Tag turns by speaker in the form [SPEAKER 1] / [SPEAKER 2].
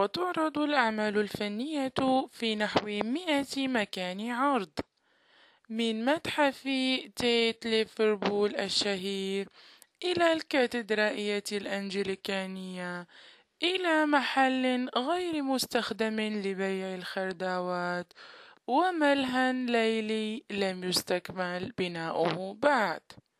[SPEAKER 1] وتعرض الأعمال الفنية في نحو 100 مكان عرض، من متحف تيت ليفربول الشهير إلى الكاتدرائية الأنجليكانية إلى محل غير مستخدم لبيع الخردوات وملهى ليلي لم يستكمل بناؤه بعد.